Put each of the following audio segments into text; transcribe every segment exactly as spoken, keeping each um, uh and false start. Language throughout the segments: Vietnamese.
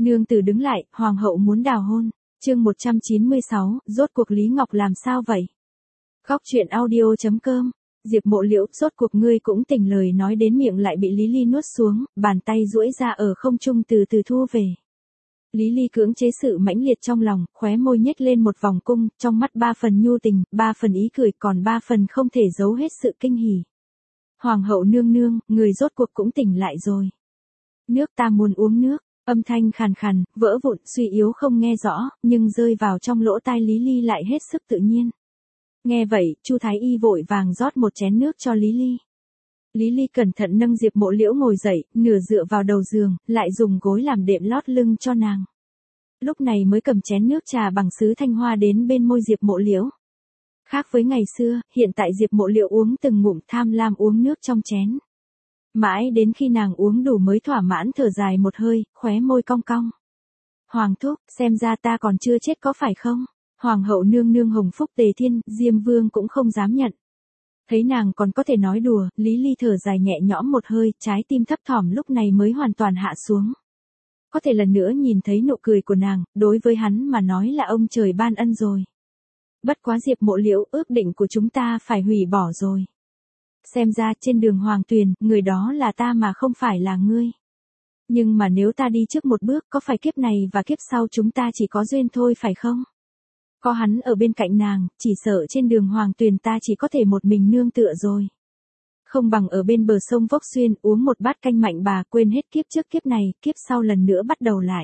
Nương tử đứng lại, hoàng hậu muốn đào hôn. Chương một trăm chín mươi sáu, rốt cuộc Lý Ngọc làm sao vậy? Góc truyện audio.com. Diệp Mộ Liễu, rốt cuộc ngươi cũng tỉnh, lời nói đến miệng lại bị Lý Ly nuốt xuống, bàn tay duỗi ra ở không trung từ từ thu về. Lý Ly cưỡng chế sự mãnh liệt trong lòng, khóe môi nhếch lên một vòng cung, trong mắt ba phần nhu tình, ba phần ý cười, còn ba phần không thể giấu hết sự kinh hỉ. Hoàng hậu nương nương, người rốt cuộc cũng tỉnh lại rồi. Nước, ta muốn uống nước. Âm thanh khàn khàn, vỡ vụn, suy yếu không nghe rõ, nhưng rơi vào trong lỗ tai Lý Ly lại hết sức tự nhiên. Nghe vậy, Chu Thái Y vội vàng rót một chén nước cho Lý Ly. Lý Ly cẩn thận nâng Diệp Mộ Liễu ngồi dậy, nửa dựa vào đầu giường, lại dùng gối làm đệm lót lưng cho nàng. Lúc này mới cầm chén nước trà bằng sứ thanh hoa đến bên môi Diệp Mộ Liễu. Khác với ngày xưa, hiện tại Diệp Mộ Liễu uống từng ngụm, tham lam uống nước trong chén. Mãi đến khi nàng uống đủ mới thỏa mãn thở dài một hơi, khóe môi cong cong. Hoàng thúc, xem ra ta còn chưa chết có phải không? Hoàng hậu nương nương hồng phúc tề thiên, Diêm Vương cũng không dám nhận. Thấy nàng còn có thể nói đùa, Lý Ly thở dài nhẹ nhõm một hơi, trái tim thấp thỏm lúc này mới hoàn toàn hạ xuống. Có thể lần nữa nhìn thấy nụ cười của nàng, đối với hắn mà nói là ông trời ban ân rồi. Bất quá Diệp Mộ Liễu, ước định của chúng ta phải hủy bỏ rồi. Xem ra trên đường Hoàng Tuyền, người đó là ta mà không phải là ngươi. Nhưng mà nếu ta đi trước một bước, có phải kiếp này và kiếp sau chúng ta chỉ có duyên thôi phải không? Có hắn ở bên cạnh nàng, chỉ sợ trên đường Hoàng Tuyền ta chỉ có thể một mình nương tựa rồi. Không bằng ở bên bờ sông Vốc Xuyên uống một bát canh mạnh bà, quên hết kiếp trước kiếp này, kiếp sau lần nữa bắt đầu lại.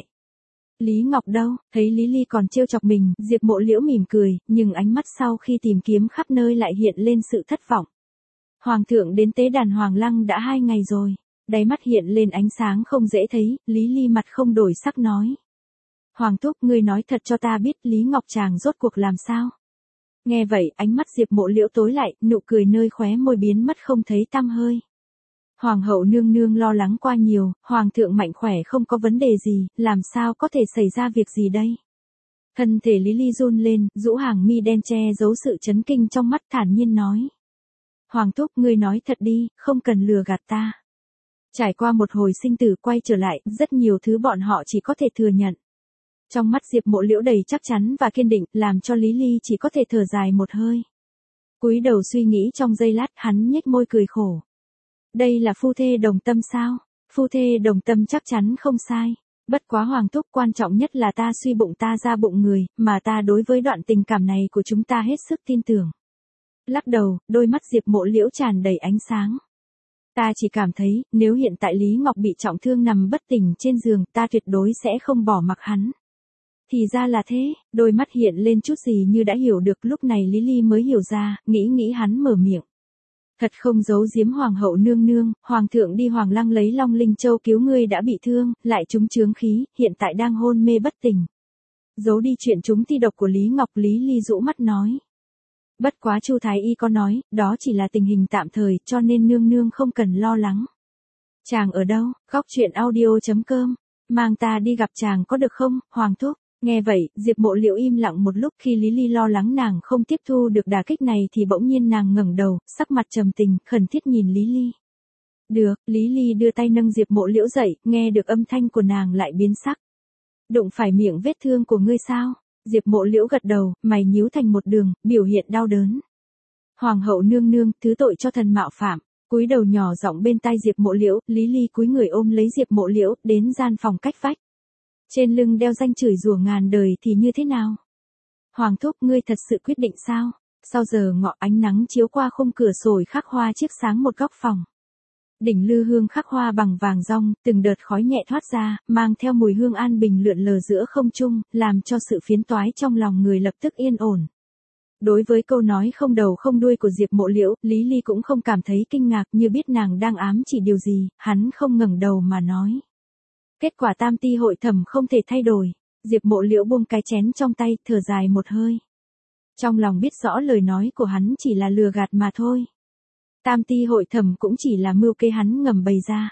Lý Ngọc đâu, thấy Lý Ly còn trêu chọc mình, Diệp Mộ Liễu mỉm cười, nhưng ánh mắt sau khi tìm kiếm khắp nơi lại hiện lên sự thất vọng. Hoàng thượng đến tế đàn Hoàng Lăng đã hai ngày rồi, đáy mắt hiện lên ánh sáng không dễ thấy, Lý Ly mặt không đổi sắc nói. Hoàng thúc, ngươi nói thật cho ta biết Lý Ngọc chàng rốt cuộc làm sao? Nghe vậy, ánh mắt Diệp Mộ Liễu tối lại, nụ cười nơi khóe môi biến mất không thấy tăm hơi. Hoàng hậu nương nương lo lắng qua nhiều, Hoàng thượng mạnh khỏe không có vấn đề gì, làm sao có thể xảy ra việc gì đây? Thân thể Lý Ly run lên, rũ hàng mi đen che giấu sự chấn kinh trong mắt, thản nhiên nói. Hoàng thúc, ngươi nói thật đi, không cần lừa gạt ta. Trải qua một hồi sinh tử quay trở lại, rất nhiều thứ bọn họ chỉ có thể thừa nhận. Trong mắt Diệp Mộ Liễu đầy chắc chắn và kiên định, làm cho Lý Ly chỉ có thể thở dài một hơi. Cúi đầu suy nghĩ trong giây lát, hắn nhếch môi cười khổ. Đây là phu thê đồng tâm sao? Phu thê đồng tâm chắc chắn không sai. Bất quá Hoàng thúc, quan trọng nhất là ta suy bụng ta ra bụng người, mà ta đối với đoạn tình cảm này của chúng ta hết sức tin tưởng. Lắc đầu, đôi mắt Diệp Mộ Liễu tràn đầy ánh sáng. Ta chỉ cảm thấy, nếu hiện tại Lý Ngọc bị trọng thương nằm bất tỉnh trên giường, ta tuyệt đối sẽ không bỏ mặc hắn. Thì ra là thế, đôi mắt hiện lên chút gì như đã hiểu được, lúc này Lý Ly mới hiểu ra, nghĩ nghĩ hắn mở miệng. Thật không giấu giếm Hoàng hậu nương nương, Hoàng thượng đi Hoàng Lăng lấy Long Linh Châu cứu ngươi đã bị thương, lại trúng chướng khí, hiện tại đang hôn mê bất tỉnh. Giấu đi chuyện trúng thi độc của Lý Ngọc, Lý Ly rũ mắt nói. Bất quá Chu Thái Y có nói, đó chỉ là tình hình tạm thời, cho nên nương nương không cần lo lắng. Chàng ở đâu? Góc truyện audio.com. Mang ta đi gặp chàng có được không, Hoàng thúc? Nghe vậy, Diệp Mộ Liễu im lặng một lúc, khi Lý Ly lo lắng nàng không tiếp thu được đả kích này thì bỗng nhiên nàng ngẩng đầu, sắc mặt trầm tình, khẩn thiết nhìn Lý Ly. Được, Lý Ly đưa tay nâng Diệp Mộ Liễu dậy, nghe được âm thanh của nàng lại biến sắc. Đụng phải miệng vết thương của ngươi sao? Diệp Mộ Liễu gật đầu, mày nhíu thành một đường, biểu hiện đau đớn. Hoàng hậu nương nương, thứ tội cho thần mạo phạm. Cúi đầu nhỏ giọng bên tai Diệp Mộ Liễu, Lý Ly cúi người ôm lấy Diệp Mộ Liễu, đến gian phòng cách vách. Trên lưng đeo danh chửi rủa ngàn đời thì như thế nào? Hoàng thúc, ngươi thật sự quyết định sao? Sau giờ ngọ, ánh nắng chiếu qua khung cửa sổ khắc hoa chiếc sáng một góc phòng. Đỉnh lư hương khắc hoa bằng vàng rong, từng đợt khói nhẹ thoát ra, mang theo mùi hương an bình lượn lờ giữa không trung, làm cho sự phiến toái trong lòng người lập tức yên ổn. Đối với câu nói không đầu không đuôi của Diệp Mộ Liễu, Lý Ly cũng không cảm thấy kinh ngạc, như biết nàng đang ám chỉ điều gì, hắn không ngẩng đầu mà nói. Kết quả tam ti hội thẩm không thể thay đổi. Diệp Mộ Liễu buông cái chén trong tay, thở dài một hơi. Trong lòng biết rõ lời nói của hắn chỉ là lừa gạt mà thôi. Tam ti hội thẩm cũng chỉ là mưu kế hắn ngầm bày ra.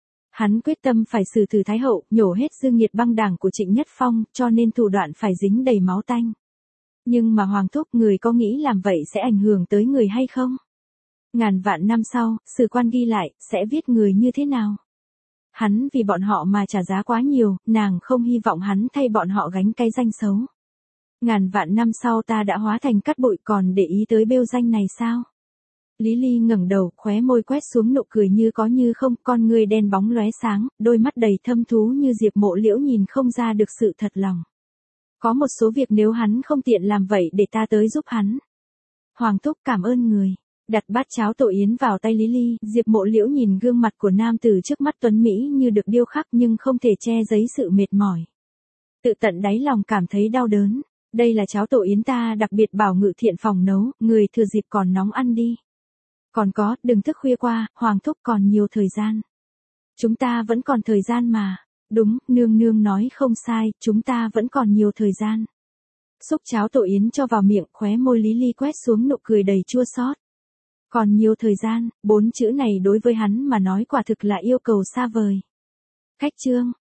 Hắn quyết tâm phải xử tử Thái hậu, nhổ hết dương nhiệt băng đảng của Trịnh Nhất Phong, cho nên thủ đoạn phải dính đầy máu tanh. Nhưng mà Hoàng thúc, người có nghĩ làm vậy sẽ ảnh hưởng tới người hay không? Ngàn vạn năm sau, sử quan ghi lại, sẽ viết người như thế nào? Hắn vì bọn họ mà trả giá quá nhiều, nàng không hy vọng hắn thay bọn họ gánh cái danh xấu. Ngàn vạn năm sau ta đã hóa thành cát bụi còn để ý tới bêu danh này sao? Lý Ly ngẩng đầu, khóe môi quét xuống nụ cười như có như không, con ngươi đen bóng lóe sáng, đôi mắt đầy thâm thú như Diệp Mộ Liễu nhìn không ra được sự thật lòng. Có một số việc nếu hắn không tiện làm vậy để ta tới giúp hắn. Hoàng thúc cảm ơn người. Đặt bát cháo tổ yến vào tay Lý Ly, Diệp Mộ Liễu nhìn gương mặt của nam tử trước mắt tuấn mỹ như được điêu khắc nhưng không thể che giấu sự mệt mỏi. Tự tận đáy lòng cảm thấy đau đớn. Đây là cháo tổ yến ta đặc biệt bảo Ngự Thiện phòng nấu, người thừa dịp còn nóng ăn đi. Còn có, đừng thức khuya qua, Hoàng thúc còn nhiều thời gian. Chúng ta vẫn còn thời gian mà. Đúng, nương nương nói không sai, chúng ta vẫn còn nhiều thời gian. Xúc cháo tổ yến cho vào miệng, khóe môi Lý Ly quét xuống nụ cười đầy chua xót. Còn nhiều thời gian, bốn chữ này đối với hắn mà nói quả thực là yêu cầu xa vời. Khách trương,